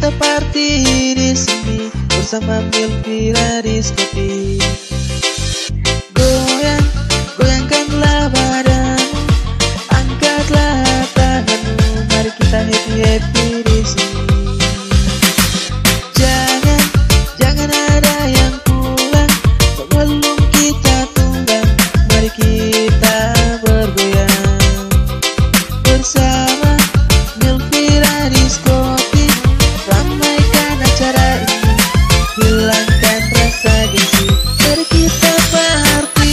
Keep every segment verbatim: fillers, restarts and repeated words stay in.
Kita party di sini bersama Milvira Rizky. Goyang, goyangkanlah badanmu, angkatlah tanganmu, mari kita happy happy di sini. Jangan, jangan ada yang pulang sebelum kita tunggang, mari kita bergoyang bersama Milvira Rizky. Ramaikan acara ini, hilangkan rasa gengsi, mari kita party.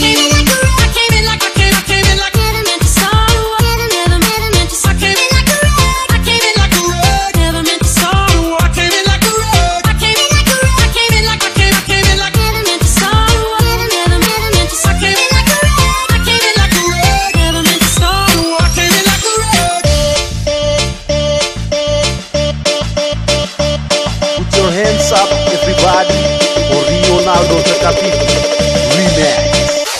Hands up everybody for Ronaldo Terkatiti Remix.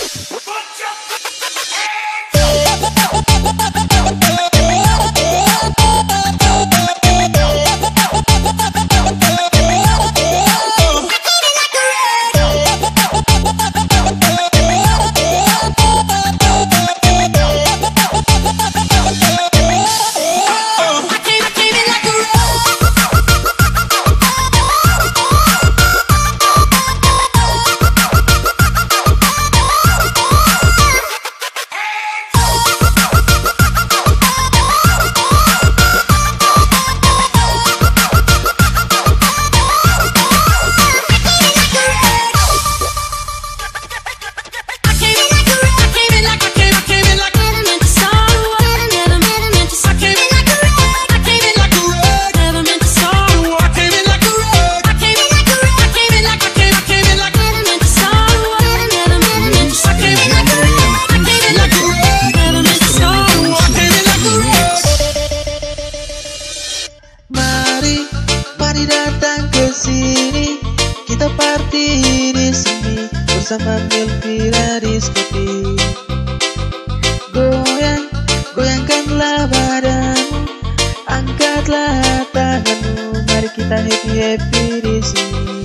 Mari datang ke sini, kita party di sini bersama Milvira Rizky. Goyang, goyangkanlah badanmu, angkatlah tanganmu, mari kita happy happy di sini.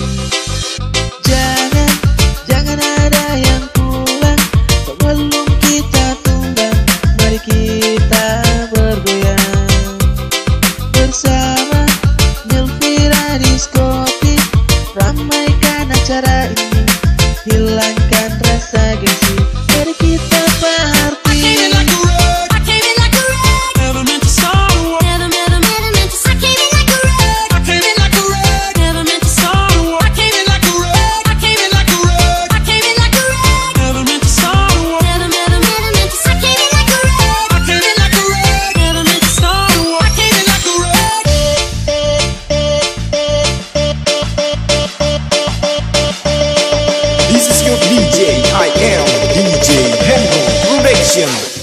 Jangan, jangan ada yang pulang sebelum kita tunggang, mari kita bergoyang bersama Milvira Rizky. Ramaikan acara ini, hilangkan rasa gengsi, mari kita party. This is your D J, I am D J Henry Production.